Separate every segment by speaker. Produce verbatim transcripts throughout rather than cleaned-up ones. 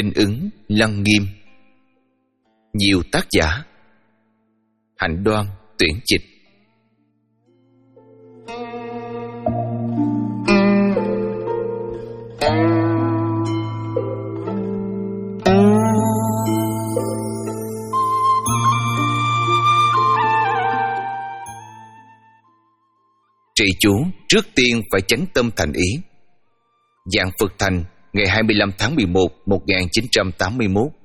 Speaker 1: Linh Ứng, Lăng Nghiêm. Nhiều tác giả. Hạnh Đoan tuyển dịch. Trì chú trước tiên phải chánh tâm thành ý. Dạng Phật Thành, ngày hai mươi lăm tháng mười một năm một nghìn chín trăm tám mươi mốt.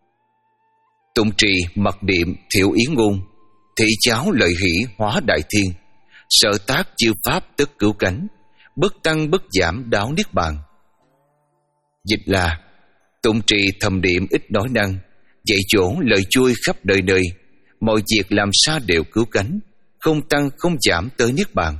Speaker 1: Tụng trì mặc niệm thiệu ý ngôn, thị cháo lợi hỷ hóa đại thiên, sở tác chiêu pháp tức cứu cánh, bất tăng bất giảm đáo niết bàn. Dịch là: tụng trì thầm niệm ít nói năng, dạy chỗ lời chui khắp đời đời, mọi việc làm sao đều cứu cánh, không tăng không giảm tới niết bàn.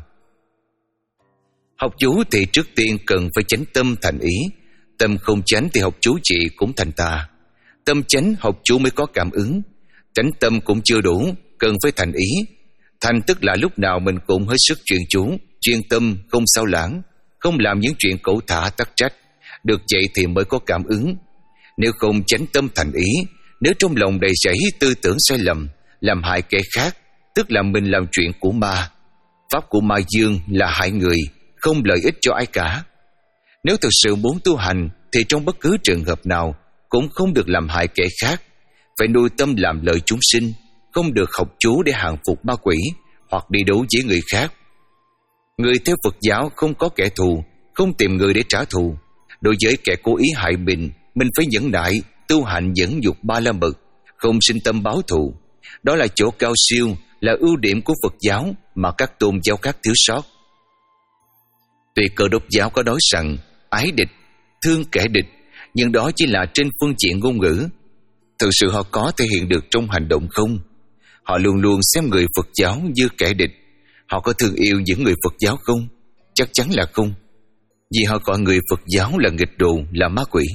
Speaker 1: Học chú thì trước tiên cần phải chánh tâm thành ý. Tâm không chánh thì học chú trị cũng thành tà. Tâm chánh học chú mới có cảm ứng. Chánh tâm cũng chưa đủ, cần phải thành ý. Thành tức là lúc nào mình cũng hết sức chuyên chú, chuyên tâm, không sao lãng, không làm những chuyện cẩu thả tắc trách. Được vậy thì mới có cảm ứng. Nếu không chánh tâm thành ý, nếu trong lòng đầy rẫy tư tưởng sai lầm, làm hại kẻ khác, tức là mình làm chuyện của ma. Pháp của ma dương là hại người, không lợi ích cho ai cả. Nếu thực sự muốn tu hành thì trong bất cứ trường hợp nào cũng không được làm hại kẻ khác, phải nuôi tâm làm lợi chúng sinh, không được học chú để hàng phục ma quỷ hoặc đi đấu với người khác. Người theo Phật giáo không có kẻ thù, không tìm người để trả thù. Đối với kẻ cố ý hại mình, mình phải nhẫn nại, tu hành nhẫn dục ba la mật, không sinh tâm báo thù. Đó là chỗ cao siêu, là ưu điểm của Phật giáo mà các tôn giáo khác thiếu sót. Tuy Cơ Đốc giáo có nói rằng ái địch, thương kẻ địch, nhưng đó chỉ là trên phương diện ngôn ngữ. Thực sự họ có thể hiện được trong hành động không? Họ luôn luôn xem người Phật giáo như kẻ địch. Họ có thương yêu những người Phật giáo không? Chắc chắn là không, vì họ gọi người Phật giáo là nghịch đồ, là ma quỷ.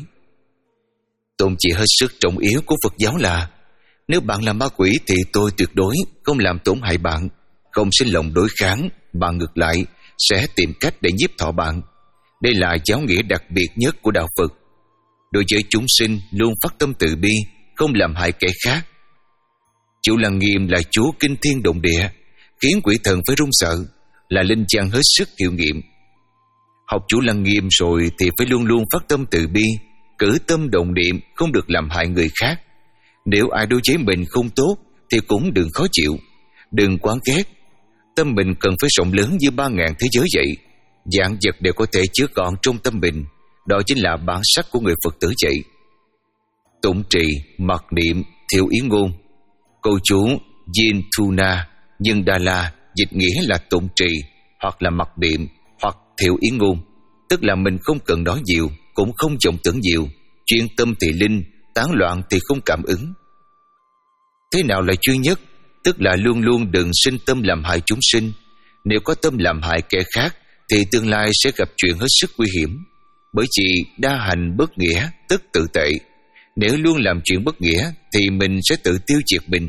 Speaker 1: Tôn chỉ hết sức trọng yếu của Phật giáo là: nếu bạn là ma quỷ thì tôi tuyệt đối không làm tổn hại bạn, không sinh lòng đối kháng, bạn ngược lại sẽ tìm cách để nhiếp thọ bạn. Đây là giáo nghĩa đặc biệt nhất của đạo Phật. Đối với chúng sinh luôn phát tâm từ bi, không làm hại kẻ khác. Chủ Lăng Nghiêm là Chúa kinh thiên động địa, khiến quỷ thần phải run sợ, là linh chăng hết sức hiệu nghiệm. Học Chủ Lăng Nghiêm rồi thì phải luôn luôn phát tâm từ bi, cử tâm động niệm, không được làm hại người khác. Nếu ai đối với mình không tốt thì cũng đừng khó chịu, đừng quán ghét. Tâm mình cần phải rộng lớn như ba ngàn thế giới vậy. Vạn vật đều có thể chứa gọn trong tâm mình. Đó chính là bản sắc của người Phật tử vậy. Tụng trì, mặc niệm, thiệu ý ngôn. Câu chú Yin Thuna Nhân Đà La dịch nghĩa là tụng trì, hoặc là mặc niệm, hoặc thiệu ý ngôn. Tức là mình không cần nói nhiều, cũng không vọng tưởng nhiều. Chuyên tâm thì linh, tán loạn thì không cảm ứng. Thế nào là chuyên nhất? Tức là luôn luôn đừng sinh tâm làm hại chúng sinh. Nếu có tâm làm hại kẻ khác thì tương lai sẽ gặp chuyện hết sức nguy hiểm. Bởi vì đa hành bất nghĩa tức tự tệ. Nếu luôn làm chuyện bất nghĩa thì mình sẽ tự tiêu diệt mình.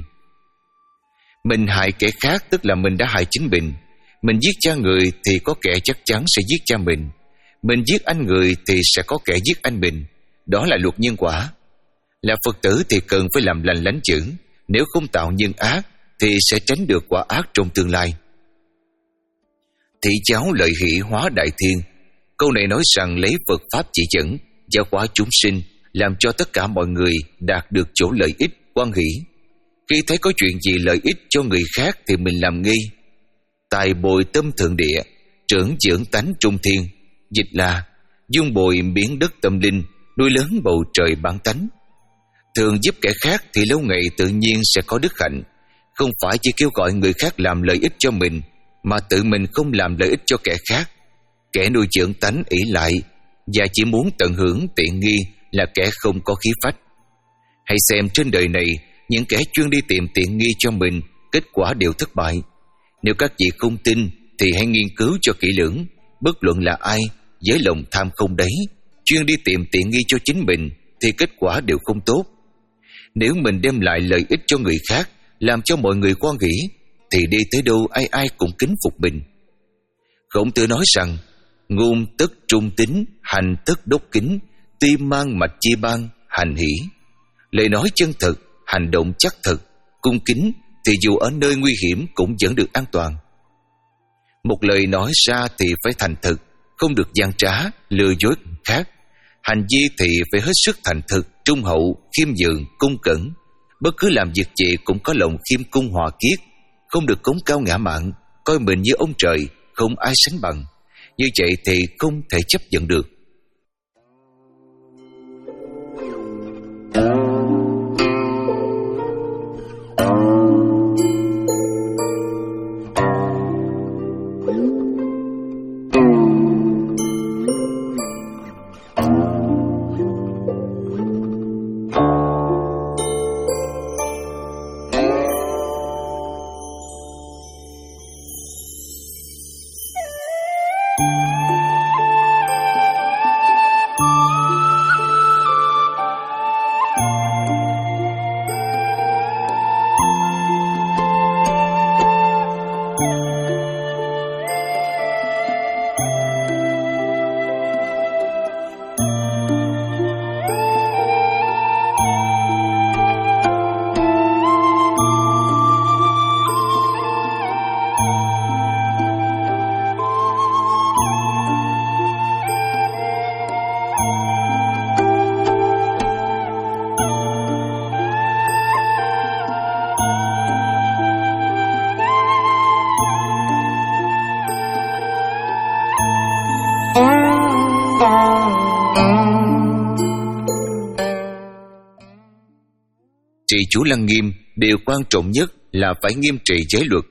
Speaker 1: Mình hại kẻ khác tức là mình đã hại chính mình. Mình giết cha người thì có kẻ chắc chắn sẽ giết cha mình. Mình giết anh người thì sẽ có kẻ giết anh mình. Đó là luật nhân quả. Là Phật tử thì cần phải làm lành lánh chữ. Nếu không tạo nhân ác thì sẽ tránh được quả ác trong tương lai. Thị cháo lợi hỷ hóa đại thiên. Câu này nói rằng lấy Phật Pháp chỉ dẫn, giáo hóa chúng sinh, làm cho tất cả mọi người đạt được chỗ lợi ích, hoan hỷ. Khi thấy có chuyện gì lợi ích cho người khác thì mình làm nghi. Tài bồi tâm thượng địa, trưởng dưỡng tánh trung thiên. Dịch là dung bồi miếng đất tâm linh, nuôi lớn bầu trời bản tánh. Thường giúp kẻ khác thì lâu ngày tự nhiên sẽ có đức hạnh. Không phải chỉ kêu gọi người khác làm lợi ích cho mình, mà tự mình không làm lợi ích cho kẻ khác. Kẻ nuôi dưỡng tánh ỷ lại và chỉ muốn tận hưởng tiện nghi là kẻ không có khí phách. Hãy xem trên đời này, những kẻ chuyên đi tìm tiện nghi cho mình, kết quả đều thất bại. Nếu các vị không tin thì hãy nghiên cứu cho kỹ lưỡng. Bất luận là ai, với lòng tham không đấy, chuyên đi tìm tiện nghi cho chính mình thì kết quả đều không tốt. Nếu mình đem lại lợi ích cho người khác, làm cho mọi người hoan hỷ, thì đi tới đâu ai ai cũng kính phục mình. Khổng Tử nói rằng: ngôn tất trung tín, hành tất đốc kính, tuy mang mạch chi ban, hành hỷ. Lời nói chân thực, hành động chắc thực, cung kính thì dù ở nơi nguy hiểm cũng vẫn được an toàn. Một lời nói ra thì phải thành thực, không được gian trá, lừa dối khác. Hành vi thì phải hết sức thành thực, trung hậu, khiêm nhường, cung cẩn. Bất cứ làm việc gì cũng có lòng khiêm cung hòa kiết, không được cống cao ngã mạn, coi mình như ông trời, không ai sánh bằng. Như vậy thì không thể chấp nhận được. Trì chú Lăng Nghiêm, điều quan trọng nhất là phải nghiêm trì giới luật.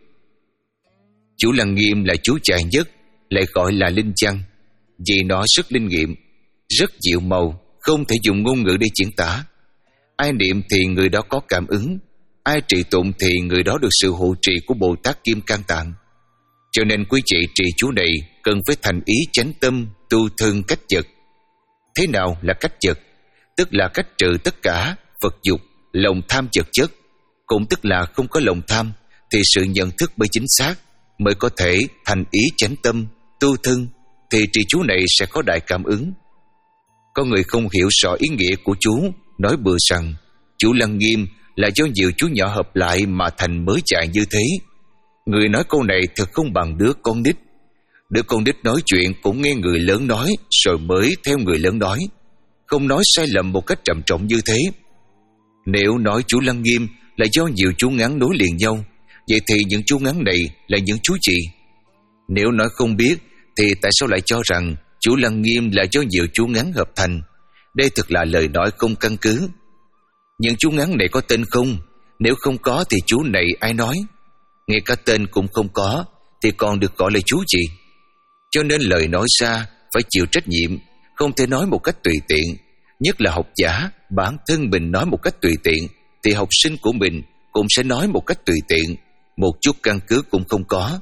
Speaker 1: Chú Lăng Nghiêm là chú dài nhất, lại gọi là linh văn, vì nó rất linh nghiệm, rất dịu màu, không thể dùng ngôn ngữ để diễn tả. Ai niệm thì người đó có cảm ứng, ai trì tụng thì người đó được sự hộ trì của Bồ Tát Kim Cang Tạng. Cho nên quý vị trì chú này cần phải thành ý chánh tâm, tu thân cách vật. Thế nào là cách vật? Tức là cách trừ tất cả vật dục, lòng tham vật chất. Cũng tức là không có lòng tham thì sự nhận thức mới chính xác, mới có thể thành ý chánh tâm, tu thân, thì trì chú này sẽ có đại cảm ứng. Có người không hiểu rõ ý nghĩa của chú, nói bừa rằng chú Lăng Nghiêm là do nhiều chú nhỏ hợp lại mà thành mới chạy như thế. Người nói câu này thật không bằng đứa con nít. Đứa con nít nói chuyện cũng nghe người lớn nói rồi mới theo người lớn nói, không nói sai lầm một cách trầm trọng như thế. Nếu nói chú Lăng Nghiêm là do nhiều chú ngắn nối liền nhau, vậy thì những chú ngắn này là những chú gì? Nếu nói không biết thì tại sao lại cho rằng chú Lăng Nghiêm là do nhiều chú ngắn hợp thành? Đây thật là lời nói không căn cứ. Những chú ngắn này có tên không? Nếu không có thì chú này ai nói? Ngay cả tên cũng không có thì còn được gọi là chú gì? Cho nên lời nói ra phải chịu trách nhiệm, không thể nói một cách tùy tiện. Nhất là học giả, bản thân mình nói một cách tùy tiện thì học sinh của mình cũng sẽ nói một cách tùy tiện, một chút căn cứ cũng không có.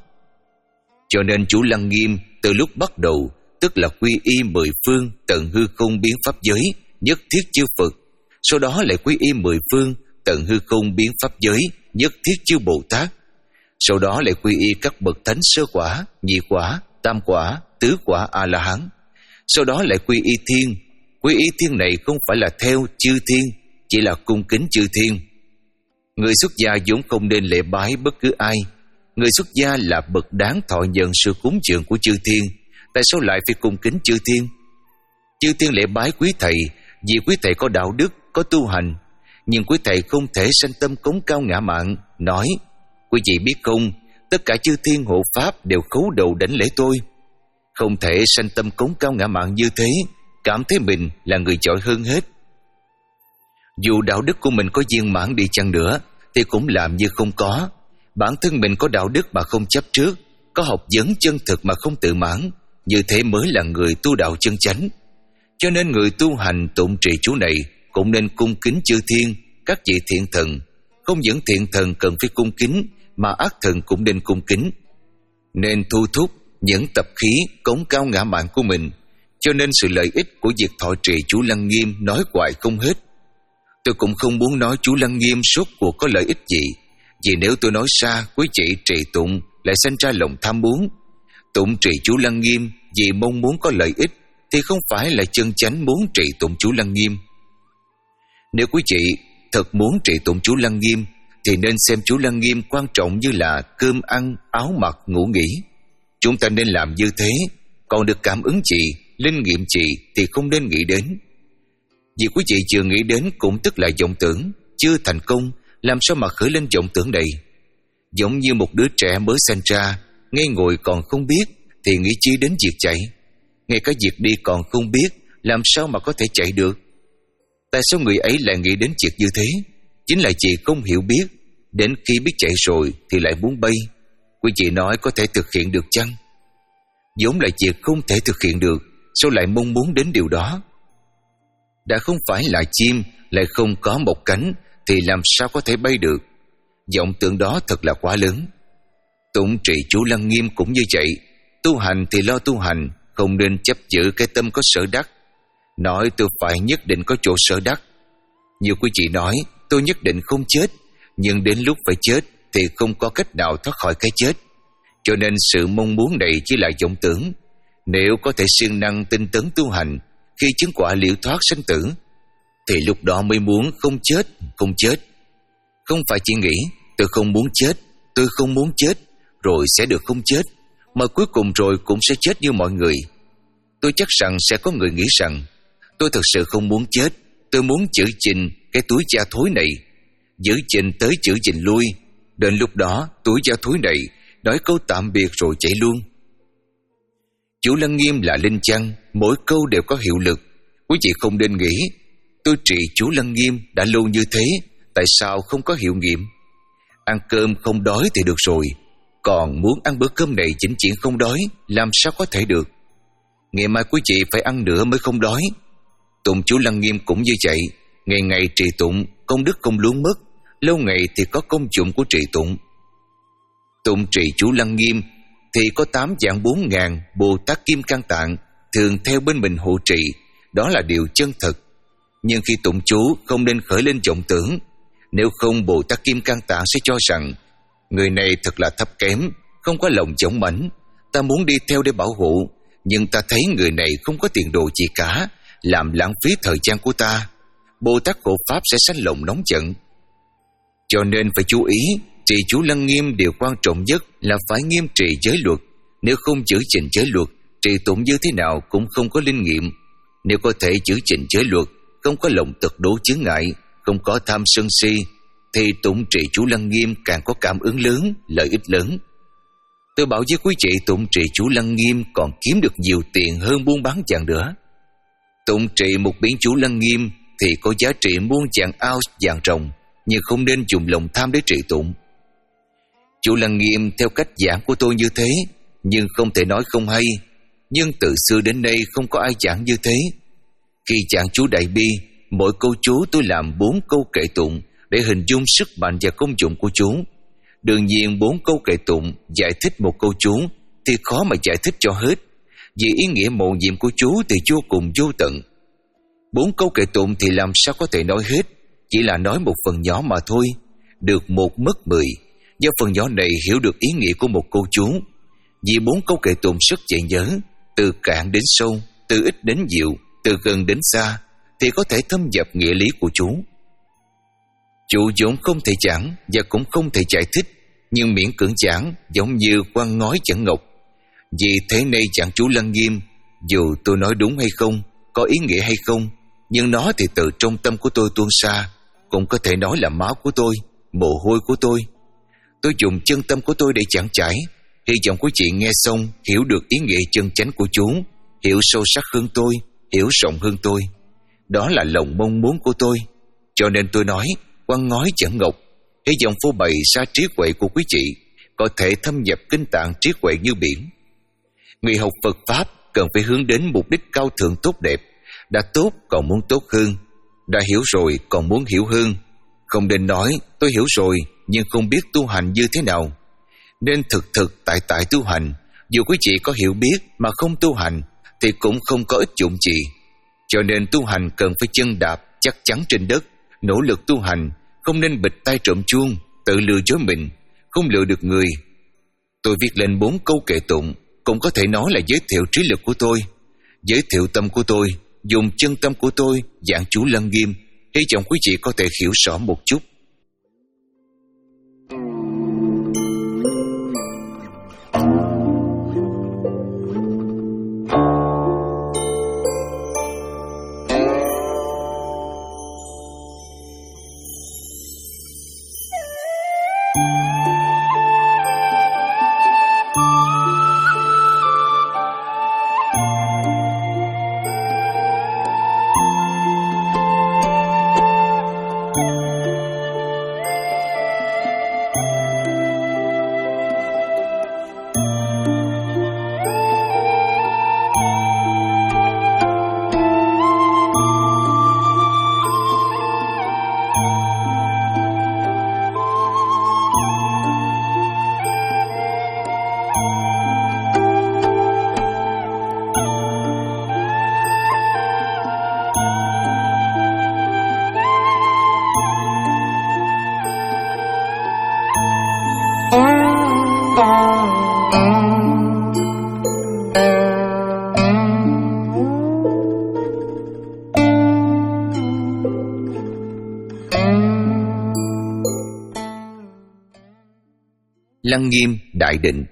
Speaker 1: Cho nên chú Lăng Nghiêm từ lúc bắt đầu, tức là quy y mười phương tận hư không biến pháp giới, nhất thiết chư Phật. Sau đó lại quy y mười phương tận hư không biến pháp giới, nhất thiết chư Bồ Tát. Sau đó lại quy y các bậc thánh sơ quả, nhị quả, tam quả, tứ quả A-la-hán. Sau đó lại quy y thiên. Quy y thiên này không phải là theo chư thiên, chỉ là cung kính chư thiên. Người xuất gia vốn không nên lễ bái bất cứ ai. Người xuất gia là bậc đáng thọ nhận sự cúng dường của chư thiên, tại sao lại phải cung kính chư thiên? Chư thiên lễ bái quý thầy vì quý thầy có đạo đức, có tu hành. Nhưng quý thầy không thể sanh tâm cống cao ngã mạn, nói: quý vị biết không, tất cả chư thiên hộ pháp đều khấu đầu đảnh lễ tôi. Không thể sanh tâm cống cao ngã mạn như thế, cảm thấy mình là người giỏi hơn hết. Dù đạo đức của mình có viên mãn đi chăng nữa thì cũng làm như không có. Bản thân mình có đạo đức mà không chấp trước, có học vấn chân thực mà không tự mãn, như thế mới là người tu đạo chân chánh. Cho nên người tu hành tụng trì chú này cũng nên cung kính chư thiên, các vị thiện thần. Không những thiện thần cần phải cung kính, mà ác thần cũng nên cung kính. Nên thu thúc những tập khí cống cao ngã mạn của mình. Cho nên sự lợi ích của việc thọ trì chú Lăng Nghiêm nói hoài không hết. Tôi cũng không muốn nói chú Lăng Nghiêm suốt cuộc có lợi ích gì, vì nếu tôi nói xa, quý vị trì tụng lại sanh ra lòng tham muốn. Tụng trì chú Lăng Nghiêm vì mong muốn có lợi ích thì không phải là chân chánh muốn trì tụng chú Lăng Nghiêm. Nếu quý chị thật muốn trị tụng chú Lăng Nghiêm thì nên xem chú Lăng Nghiêm quan trọng như là cơm ăn, áo mặc, ngủ nghỉ. Chúng ta nên làm như thế. Còn được cảm ứng trị, linh nghiệm trị thì không nên nghĩ đến. Vì quý chị chưa nghĩ đến cũng tức là vọng tưởng. Chưa thành công, làm sao mà khởi lên vọng tưởng này? Giống như một đứa trẻ mới sinh ra, ngây ngồi còn không biết thì nghĩ chi đến việc chạy. Ngay cả việc đi còn không biết, làm sao mà có thể chạy được? Tại sao người ấy lại nghĩ đến việc như thế? Chính là chị không hiểu biết. Đến khi biết chạy rồi thì lại muốn bay. Quý chị nói có thể thực hiện được chăng? Vốn là việc không thể thực hiện được, sao lại mong muốn đến điều đó? Đã không phải là chim, lại không có một cánh thì làm sao có thể bay được? Vọng tưởng đó thật là quá lớn. Tụng trì chú Lăng Nghiêm cũng như vậy. Tu hành thì lo tu hành, không nên chấp giữ cái tâm có sở đắc. Nói tôi phải nhất định có chỗ sở đắc. Nhiều quý chị nói tôi nhất định không chết, nhưng đến lúc phải chết thì không có cách nào thoát khỏi cái chết. Cho nên sự mong muốn này chỉ là vọng tưởng. Nếu có thể siêng năng tinh tấn tu hành, khi chứng quả liễu thoát sanh tử, thì lúc đó mới muốn không chết, không chết. Không phải chỉ nghĩ tôi không muốn chết, tôi không muốn chết, rồi sẽ được không chết, mà cuối cùng rồi cũng sẽ chết như mọi người. Tôi chắc rằng sẽ có người nghĩ rằng tôi thực sự không muốn chết, tôi muốn chữ chình cái túi da thối này, giữ chình tới chữ chình lui. Đến lúc đó túi da thối này nói câu tạm biệt rồi chạy luôn. Chú Lăng Nghiêm là linh chăng, mỗi câu đều có hiệu lực. Quý vị không nên nghĩ tôi trị chú Lăng Nghiêm đã lâu như thế, tại sao không có hiệu nghiệm? Ăn cơm không đói thì được rồi, còn muốn ăn bữa cơm này chỉnh chỉnh không đói, làm sao có thể được? Ngày mai quý chị phải ăn nữa mới không đói. Tụng chú Lăng Nghiêm cũng như vậy. Ngày ngày trì tụng, công đức không luống mất, lâu ngày thì có công dụng của trì tụng. Tụng trì chú Lăng Nghiêm thì có tám vạn bốn ngàn Bồ Tát Kim Cang Tạng thường theo bên mình hộ trì. Đó là điều chân thật. Nhưng khi tụng chú không nên khởi lên vọng tưởng. Nếu không Bồ Tát Kim Cang Tạng sẽ cho rằng người này thật là thấp kém, không có lòng dũng mãnh, ta muốn đi theo để bảo hộ, nhưng ta thấy người này không có tiền đồ gì cả, làm lãng phí thời gian của ta. Bồ Tát hộ pháp sẽ sanh lòng nóng giận. Cho nên phải chú ý, trì chú Lăng Nghiêm điều quan trọng nhất là phải nghiêm trì giới luật. Nếu không giữ gìn giới luật, trì tụng như thế nào cũng không có linh nghiệm. Nếu có thể giữ gìn giới luật, không có lòng tật đố chướng ngại, không có tham sân si, thì tụng trì chú Lăng Nghiêm càng có cảm ứng lớn, lợi ích lớn. Tôi bảo với quý chị, tụng trì chú Lăng Nghiêm còn kiếm được nhiều tiền hơn buôn bán vàng nữa. Tụng trì một biến chú Lăng Nghiêm thì có giá trị muôn vạn ao vàng rồng, nhưng không nên dùng lòng tham để trị tụng. Chú Lăng Nghiêm theo cách giảng của tôi như thế, nhưng không thể nói không hay. Nhưng từ xưa đến nay không có ai giảng như thế. Khi giảng chú Đại Bi, mỗi câu chú tôi làm bốn câu kệ tụng để hình dung sức mạnh và công dụng của chú. Đương nhiên bốn câu kệ tụng giải thích một câu chú thì khó mà giải thích cho hết, vì ý nghĩa mầu nhiệm của chú thì vô cùng vô tận. Bốn câu kệ tụng thì làm sao có thể nói hết, chỉ là nói một phần nhỏ mà thôi. Được một mất mười, do phần nhỏ này hiểu được ý nghĩa của một câu chú. Vì bốn câu kệ tụng rất dễ nhớ, từ cạn đến sâu, từ ít đến nhiều, từ gần đến xa, thì có thể thâm nhập nghĩa lý của chú. Chú vốn không thể giảng và cũng không thể giải thích, nhưng miễn cưỡng giảng giống như quan ngói chẩn ngọc. Vì thế nay giảng chú Lăng Nghiêm, dù tôi nói đúng hay không, có ý nghĩa hay không, nhưng nó thì từ trong tâm của tôi tuôn ra, cũng có thể nói là máu của tôi, mồ hôi của tôi. Tôi dùng chân tâm của tôi để giảng trải, hy vọng quý chị nghe xong hiểu được ý nghĩa chân chánh của chú, hiểu sâu sắc hơn tôi, hiểu rộng hơn tôi. Đó là lòng mong muốn của tôi. Cho nên tôi nói quan ngói chẩn ngọc, hy vọng phô bày ra trí huệ của quý chị, có thể thâm nhập kinh tạng trí huệ như biển. Người học Phật Pháp cần phải hướng đến mục đích cao thượng tốt đẹp. Đã tốt còn muốn tốt hơn, đã hiểu rồi còn muốn hiểu hơn. Không nên nói tôi hiểu rồi nhưng không biết tu hành như thế nào. Nên thực thực tại tại tu hành. Dù quý chị có hiểu biết mà không tu hành thì cũng không có ích dụng gì. Cho nên tu hành cần phải chân đạp chắc chắn trên đất, nỗ lực tu hành, không nên bịt tai trộm chuông, tự lừa dối mình, không lừa được người. Tôi viết lên bốn câu kệ tụng, cũng có thể nói là giới thiệu trí lực của tôi, giới thiệu tâm của tôi, dùng chân tâm của tôi giảng chú Lăng Nghiêm, hy vọng quý vị có thể hiểu rõ một chút. Lăng Nghiêm đại định.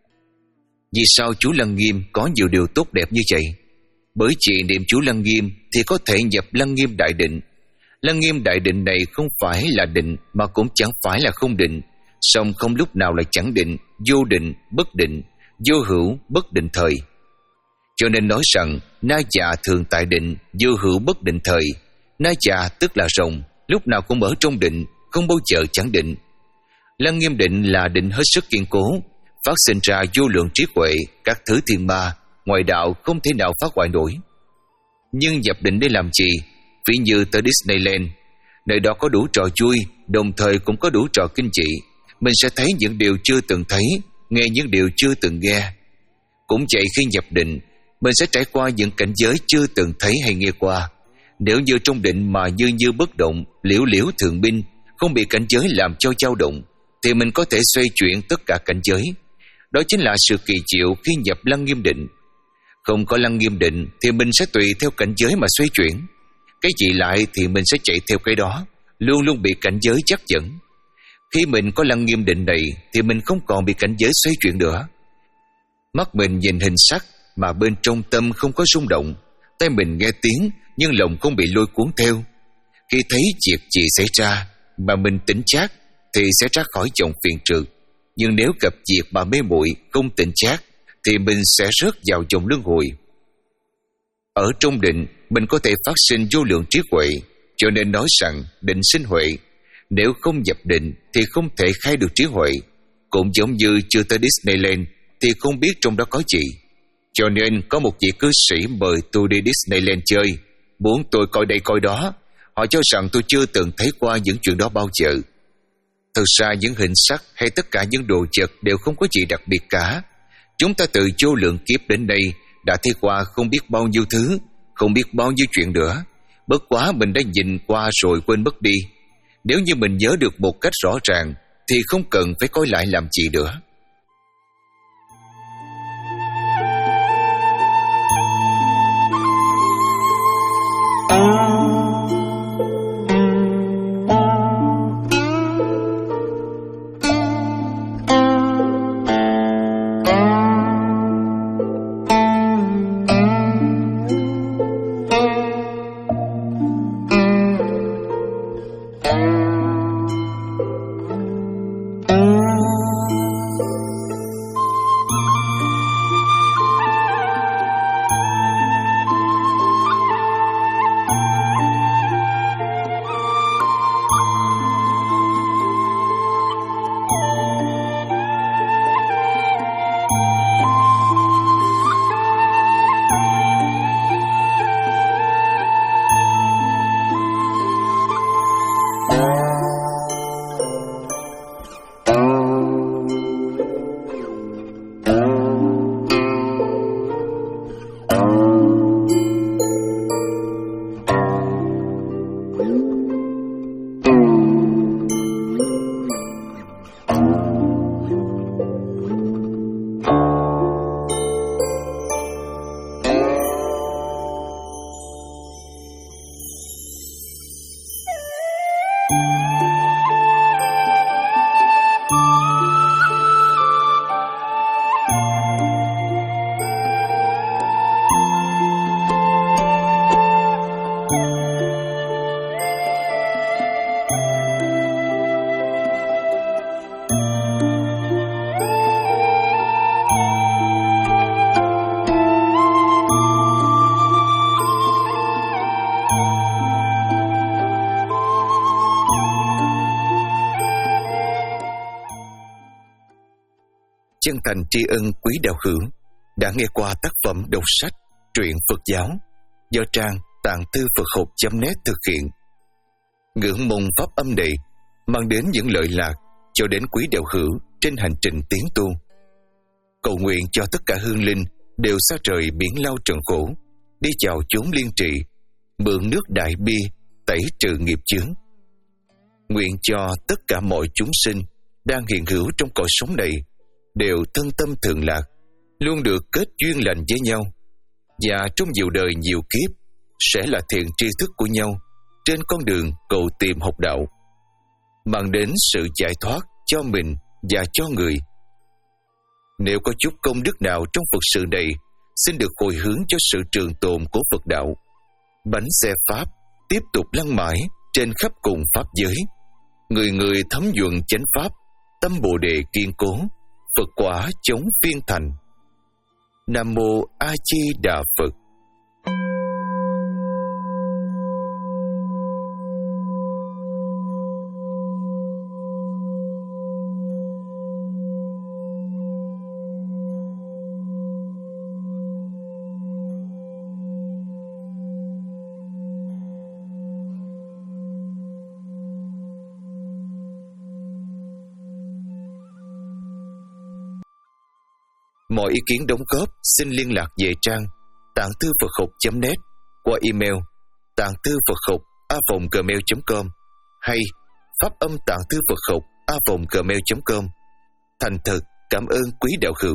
Speaker 1: Vì sao chú Lăng Nghiêm có nhiều điều tốt đẹp như vậy? Bởi chỉ niệm chú Lăng Nghiêm thì có thể nhập Lăng Nghiêm đại định. Lăng Nghiêm đại định này không phải là định mà cũng chẳng phải là không định, song không lúc nào là chẳng định, vô định, bất định, vô hữu, bất định thời. Cho nên nói rằng na dạ thường tại định, vô hữu bất định thời. Na dạ tức là rộng, lúc nào cũng ở trong định, không bao giờ chẳng định. Lăng Nghiêm định là định hết sức kiên cố, phát sinh ra vô lượng trí huệ, các thứ thiên ma, ngoại đạo không thể nào phá hoại nổi. Nhưng nhập định để làm gì? Ví như tới Disneyland, nơi đó có đủ trò vui, đồng thời cũng có đủ trò kinh dị. Mình sẽ thấy những điều chưa từng thấy, nghe những điều chưa từng nghe. Cũng vậy, khi nhập định, mình sẽ trải qua những cảnh giới chưa từng thấy hay nghe qua. Nếu như trong định mà như như bất động, liễu liễu thường minh, không bị cảnh giới làm cho dao động, thì mình có thể xoay chuyển tất cả cảnh giới. Đó chính là sự kỳ diệu khi nhập Lăng Nghiêm định. Không có Lăng Nghiêm định thì mình sẽ tùy theo cảnh giới mà xoay chuyển. Cái gì lại thì mình sẽ chạy theo cái đó, luôn luôn bị cảnh giới dắt dẫn. Khi mình có Lăng Nghiêm định này thì mình không còn bị cảnh giới xoay chuyển nữa. Mắt mình nhìn hình sắc mà bên trong tâm không có rung động, tai mình nghe tiếng nhưng lòng không bị lôi cuốn theo. Khi thấy việc gì xảy ra mà mình tỉnh giác thì sẽ ra khỏi dòng phiền trừ. Nhưng nếu gặp việc mà mê muội không tỉnh giác thì mình sẽ rớt vào dòng luân hồi. Ở trong định mình có thể phát sinh vô lượng trí huệ, cho nên nói rằng định sinh huệ. Nếu không nhập định thì không thể khai được trí huệ. Cũng giống như chưa tới Disneyland thì không biết trong đó có gì. Cho nên có một vị cư sĩ mời tôi đi Disneyland chơi, muốn tôi coi đây coi đó. Họ cho rằng tôi chưa từng thấy qua những chuyện đó bao giờ. Thực ra những hình sắc hay tất cả những đồ vật đều không có gì đặc biệt cả. Chúng ta từ vô lượng kiếp đến đây đã thấy qua không biết bao nhiêu thứ, không biết bao nhiêu chuyện nữa. Bất quá mình đã nhìn qua rồi quên mất đi. Nếu như mình nhớ được một cách rõ ràng thì không cần phải coi lại làm gì nữa. chân thành tri ân quý đạo hữu đã nghe qua tác phẩm đọc sách truyện Phật giáo do trang tạng thư Phật học chấm net thực hiện. Ngưỡng mong pháp âm này mang đến những lợi lạc cho đến quý đạo hữu trên hành trình tiến tu. Cầu nguyện cho tất cả hương linh đều xa trời biển lao trần khổ, đi vào chốn liên trị, mượn nước đại bi tẩy trừ nghiệp chướng. Nguyện cho tất cả mọi chúng sinh đang hiện hữu trong cõi sống này đều thân tâm thường lạc, luôn được kết duyên lành với nhau, và trong nhiều đời nhiều kiếp sẽ là thiện tri thức của nhau trên con đường cầu tìm học đạo, mang đến sự giải thoát cho mình và cho người. Nếu có chút công đức nào trong Phật sự này, xin được hồi hướng cho sự trường tồn của Phật đạo. Bánh xe Pháp tiếp tục lăn mãi trên khắp cùng Pháp giới. Người người thấm nhuần chánh Pháp, tâm Bồ Đề kiên cố, Phật quả chống phiên thành. Nam Mô A Di Đà Phật. Mọi ý kiến đóng góp xin liên lạc về trang tạng thư Phật học chấm net qua email tạng thư Phật học a vòng gmail chấm com hay pháp âm tạng thư Phật học a vòng gmail chấm com. Thành thật cảm ơn quý đạo hữu.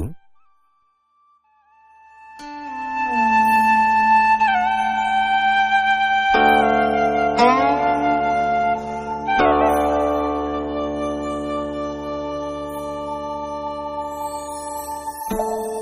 Speaker 2: Thank you.